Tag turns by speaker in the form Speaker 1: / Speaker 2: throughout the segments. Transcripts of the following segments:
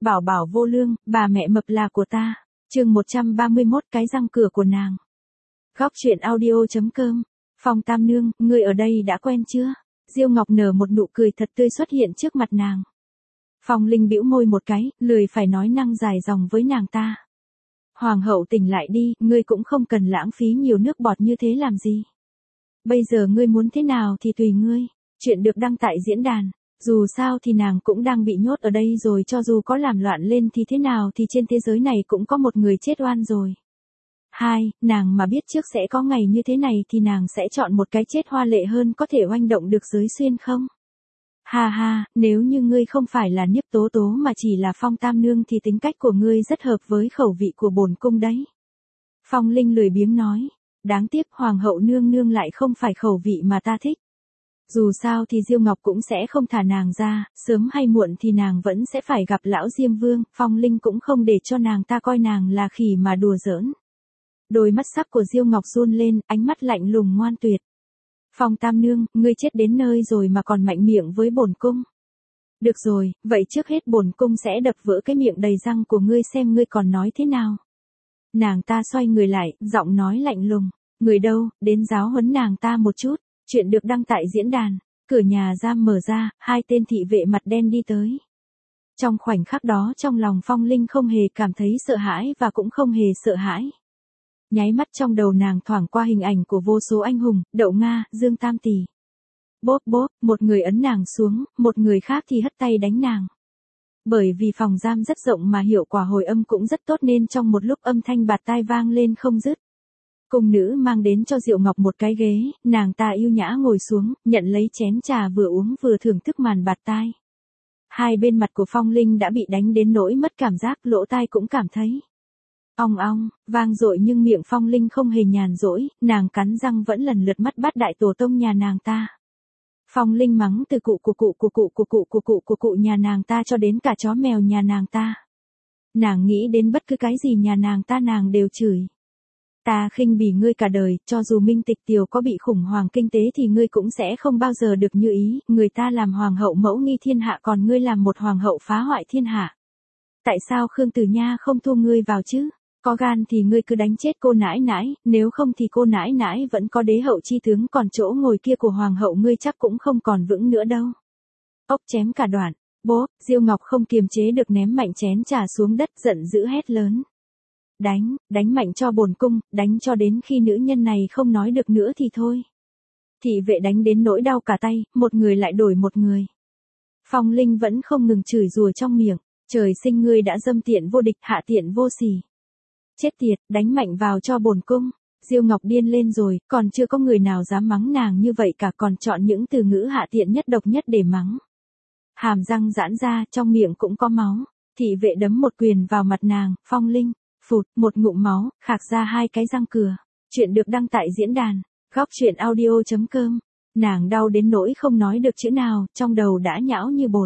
Speaker 1: Bảo bảo vô lương, bà mẹ mập là của ta. Chương 131 cái răng cửa của nàng. Góc truyện audio.com. Phong Tam Nương, ngươi ở đây đã quen chưa? Diêu Ngọc nở một nụ cười thật tươi xuất hiện trước mặt nàng. Phong Linh bĩu môi một cái, lười phải nói năng dài dòng với nàng ta. Hoàng hậu tỉnh lại đi, ngươi cũng không cần lãng phí nhiều nước bọt như thế làm gì. Bây giờ ngươi muốn thế nào thì tùy ngươi. Chuyện được đăng tại diễn đàn. Dù sao thì nàng cũng đang bị nhốt ở đây rồi, cho dù có làm loạn lên thì thế nào thì trên thế giới này cũng có một người chết oan rồi. Nàng mà biết trước sẽ có ngày như thế này thì nàng sẽ chọn một cái chết hoa lệ hơn có thể oanh động được giới xuyên không? Nếu như ngươi không phải là Niếp Tố Tố mà chỉ là Phong Tam Nương thì tính cách của ngươi rất hợp với khẩu vị của bổn cung đấy. Phong Linh lười biếng nói, đáng tiếc Hoàng hậu nương nương lại không phải khẩu vị mà ta thích. Dù sao thì Diêu Ngọc cũng sẽ không thả nàng ra, sớm hay muộn thì nàng vẫn sẽ phải gặp lão Diêm Vương, Phong Linh cũng không để cho nàng ta coi nàng là khỉ mà đùa giỡn. Đôi mắt sắc của Diêu Ngọc run lên, ánh mắt lạnh lùng ngoan tuyệt. Phong Tam Nương, ngươi chết đến nơi rồi mà còn mạnh miệng với bổn cung. Được rồi, vậy trước hết bổn cung sẽ đập vỡ cái miệng đầy răng của ngươi xem ngươi còn nói thế nào. Nàng ta xoay người lại, giọng nói lạnh lùng, người đâu, đến giáo huấn nàng ta một chút. Chuyện được đăng tại diễn đàn. Cửa nhà giam mở ra, hai tên thị vệ mặt đen đi tới. Trong khoảnh khắc đó trong lòng Phong Linh không hề cảm thấy sợ hãi và cũng không hề sợ hãi. Nháy mắt trong đầu nàng thoảng qua hình ảnh của vô số anh hùng, Đậu Nga, Dương Tam Tỷ. Bốp bốp, một người ấn nàng xuống, một người khác thì hất tay đánh nàng. Bởi vì phòng giam rất rộng mà hiệu quả hồi âm cũng rất tốt nên trong một lúc âm thanh bạt tai vang lên không dứt. Cung nữ mang đến cho Diệu Ngọc một cái ghế, nàng ta yêu nhã ngồi xuống, nhận lấy chén trà vừa uống vừa thưởng thức màn bạt tai. Hai bên mặt của Phong Linh đã bị đánh đến nỗi mất cảm giác, lỗ tai cũng cảm thấy. Ong ong, vang dội nhưng miệng Phong Linh không hề nhàn rỗi, nàng cắn răng vẫn lần lượt mắt bắt đại tổ tông nhà nàng ta. Phong Linh mắng từ cụ nhà nàng ta cho đến cả chó mèo nhà nàng ta. Nàng nghĩ đến bất cứ cái gì nhà nàng ta nàng đều chửi. Ta khinh bỉ ngươi cả đời, cho dù Minh Tịch Tiểu có bị khủng hoảng kinh tế thì ngươi cũng sẽ không bao giờ được như ý, người ta làm hoàng hậu mẫu nghi thiên hạ còn ngươi làm một hoàng hậu phá hoại thiên hạ. Tại sao Khương Tử Nha không thu ngươi vào chứ? Có gan thì ngươi cứ đánh chết cô nãi nãi, nếu không thì cô nãi nãi vẫn có đế hậu chi tướng, còn chỗ ngồi kia của hoàng hậu ngươi chắc cũng không còn vững nữa đâu. Ốc chém cả đoạn, bố, Diêu Ngọc không kiềm chế được ném mạnh chén trà xuống đất giận dữ hét lớn. Đánh mạnh cho bổn cung, đánh cho đến khi nữ nhân này không nói được nữa thì thôi. Thị vệ đánh đến nỗi đau cả tay, một người lại đổi một người. Phong Linh vẫn không ngừng chửi rủa trong miệng, trời sinh ngươi đã dâm tiện vô địch, hạ tiện vô sỉ. Chết tiệt, đánh mạnh vào cho bổn cung. Diêu Ngọc điên lên rồi, còn chưa có người nào dám mắng nàng như vậy cả, còn chọn những từ ngữ hạ tiện nhất độc nhất để mắng. Hàm răng giãn ra, trong miệng cũng có máu. Thị vệ đấm một quyền vào mặt nàng, Phong Linh. Phụt, một ngụm máu, khạc ra hai cái răng cửa. Chuyện được đăng tại diễn đàn. Góc truyện audio.com. Nàng đau đến nỗi không nói được chữ nào, trong đầu đã nhão như bột.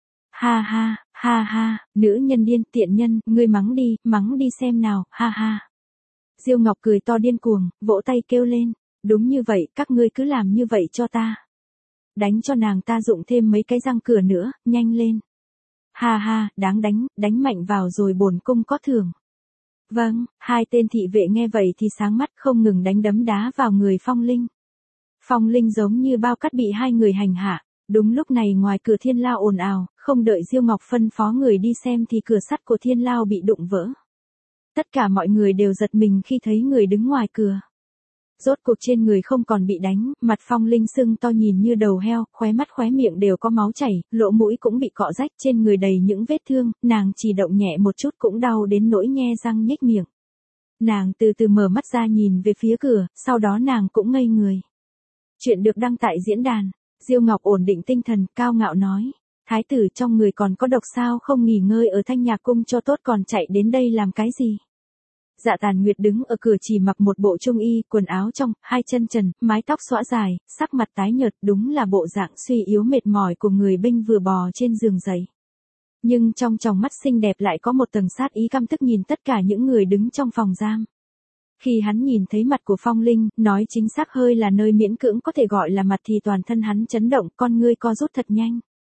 Speaker 1: Nữ nhân điên, tiện nhân, ngươi mắng đi xem nào, Diêu Ngọc cười to điên cuồng, vỗ tay kêu lên. Đúng như vậy, các ngươi cứ làm như vậy cho ta. Đánh cho nàng ta dụng thêm mấy cái răng cửa nữa, nhanh lên. Đáng đánh mạnh vào rồi bổn cung có thưởng. Vâng, hai tên thị vệ nghe vậy thì sáng mắt không ngừng đánh đấm đá vào người Phong Linh. Phong Linh giống như bao cát bị hai người hành hạ. Đúng lúc này ngoài cửa Thiên Lao ồn ào, không đợi Diêu Ngọc phân phó người đi xem thì cửa sắt của Thiên Lao bị đụng vỡ. Tất cả mọi người đều giật mình khi thấy người đứng ngoài cửa. Rốt cuộc trên người không còn bị đánh, mặt Phong Linh sưng to nhìn như đầu heo, khóe mắt khóe miệng đều có máu chảy, lỗ mũi cũng bị cọ rách, trên người đầy những vết thương, nàng chỉ động nhẹ một chút cũng đau đến nỗi nhe răng nhếch miệng. Nàng từ từ mở mắt ra nhìn về phía cửa, sau đó nàng cũng ngây người. Chuyện được đăng tại diễn đàn. Diêu Ngọc ổn định tinh thần, cao ngạo nói. Thái tử trong người còn có độc sao không nghỉ ngơi ở Thanh Nhạc Cung cho tốt còn chạy đến đây làm cái gì? Dạ Tàn Nguyệt đứng ở cửa chỉ mặc một bộ trung y, quần áo trong, hai chân trần, mái tóc xõa dài, sắc mặt tái nhợt, đúng là bộ dạng suy yếu mệt mỏi của người binh vừa bò trên giường dậy. Nhưng trong tròng mắt xinh đẹp lại có một tầng sát ý căm tức nhìn tất cả những người đứng trong phòng giam. Khi hắn nhìn thấy mặt của Phong Linh, nói chính xác hơi là nơi miễn cưỡng có thể gọi là mặt thì toàn thân hắn chấn động, con ngươi co rút thật nhanh.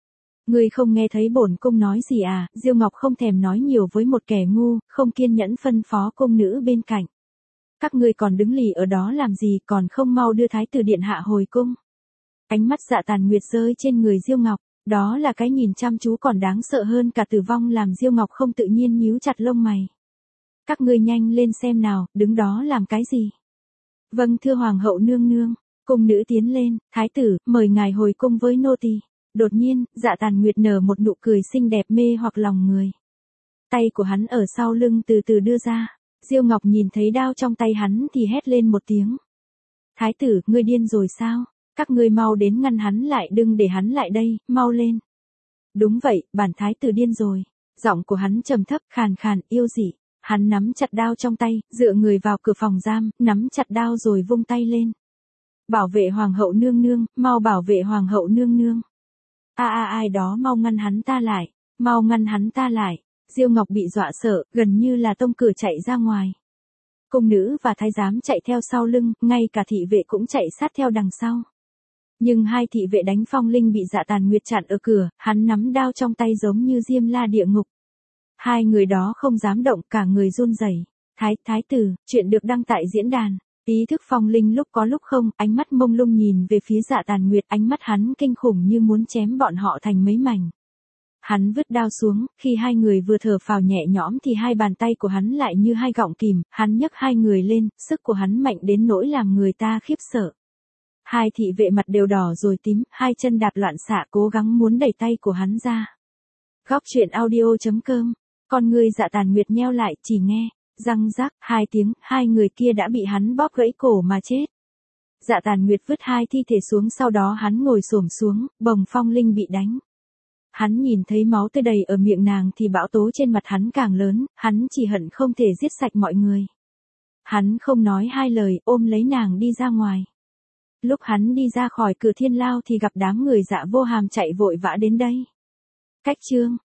Speaker 1: Ngươi không nghe thấy bổn cung nói gì à? Diêu Ngọc không thèm nói nhiều với một kẻ ngu, không kiên nhẫn phân phó cung nữ bên cạnh. Các ngươi còn đứng lì ở đó làm gì, còn không mau đưa thái tử điện hạ hồi cung. Ánh mắt Dạ Tàn Nguyệt rơi trên người Diêu Ngọc, đó là cái nhìn chăm chú còn đáng sợ hơn cả tử vong, làm Diêu Ngọc không tự nhiên nhíu chặt lông mày. Các ngươi nhanh lên xem nào, đứng đó làm cái gì? Vâng thưa hoàng hậu nương nương. Cung nữ tiến lên, thái tử, mời ngài hồi cung với nô tỳ. Đột nhiên, Dạ Tàn Nguyệt nở một nụ cười xinh đẹp mê hoặc lòng người. Tay của hắn ở sau lưng từ từ đưa ra. Diêu Ngọc nhìn thấy đao trong tay hắn thì hét lên một tiếng. Thái tử, ngươi điên rồi sao? Các ngươi mau đến ngăn hắn lại, đừng để hắn lại đây, mau lên. Đúng vậy, bản thái tử điên rồi. Giọng của hắn trầm thấp, khàn khàn, yêu dị. Hắn nắm chặt đao trong tay, dựa người vào cửa phòng giam, nắm chặt đao rồi vung tay lên. Bảo vệ hoàng hậu nương nương, mau bảo vệ hoàng hậu nương nương. Ai đó mau ngăn hắn ta lại, mau ngăn hắn ta lại. Diêu Ngọc bị dọa sợ, gần như là tông cửa chạy ra ngoài. Cung nữ và thái giám chạy theo sau lưng, ngay cả thị vệ cũng chạy sát theo đằng sau. Nhưng hai thị vệ đánh Phong Linh bị Dạ Tàn Nguyệt chặn ở cửa, hắn nắm đao trong tay giống như diêm la địa ngục. Hai người đó không dám động, cả người run rẩy. Thái tử, chuyện được đăng tại diễn đàn. Ý thức Phong Linh lúc có lúc không, ánh mắt mông lung nhìn về phía Dạ Tàn Nguyệt, ánh mắt hắn kinh khủng như muốn chém bọn họ thành mấy mảnh. Hắn vứt đao xuống, khi hai người vừa thở phào nhẹ nhõm thì hai bàn tay của hắn lại như hai gọng kìm, hắn nhấc hai người lên, sức của hắn mạnh đến nỗi làm người ta khiếp sợ. Hai thị vệ mặt đều đỏ rồi tím, hai chân đạp loạn xạ cố gắng muốn đẩy tay của hắn ra. Góc truyện audio.com, con người Dạ Tàn Nguyệt nheo lại, chỉ nghe răng rắc, hai tiếng, hai người kia đã bị hắn bóp gãy cổ mà chết. Dạ Tàn Nguyệt vứt hai thi thể xuống, sau đó hắn ngồi xổm xuống, bồng Phong Linh bị đánh. Hắn nhìn thấy máu tươi đầy ở miệng nàng thì bão tố trên mặt hắn càng lớn, hắn chỉ hận không thể giết sạch mọi người. Hắn không nói hai lời, ôm lấy nàng đi ra ngoài. Lúc hắn đi ra khỏi cửa thiên lao thì gặp đám người Dạ Vô Hàm chạy vội vã đến đây. Cách chương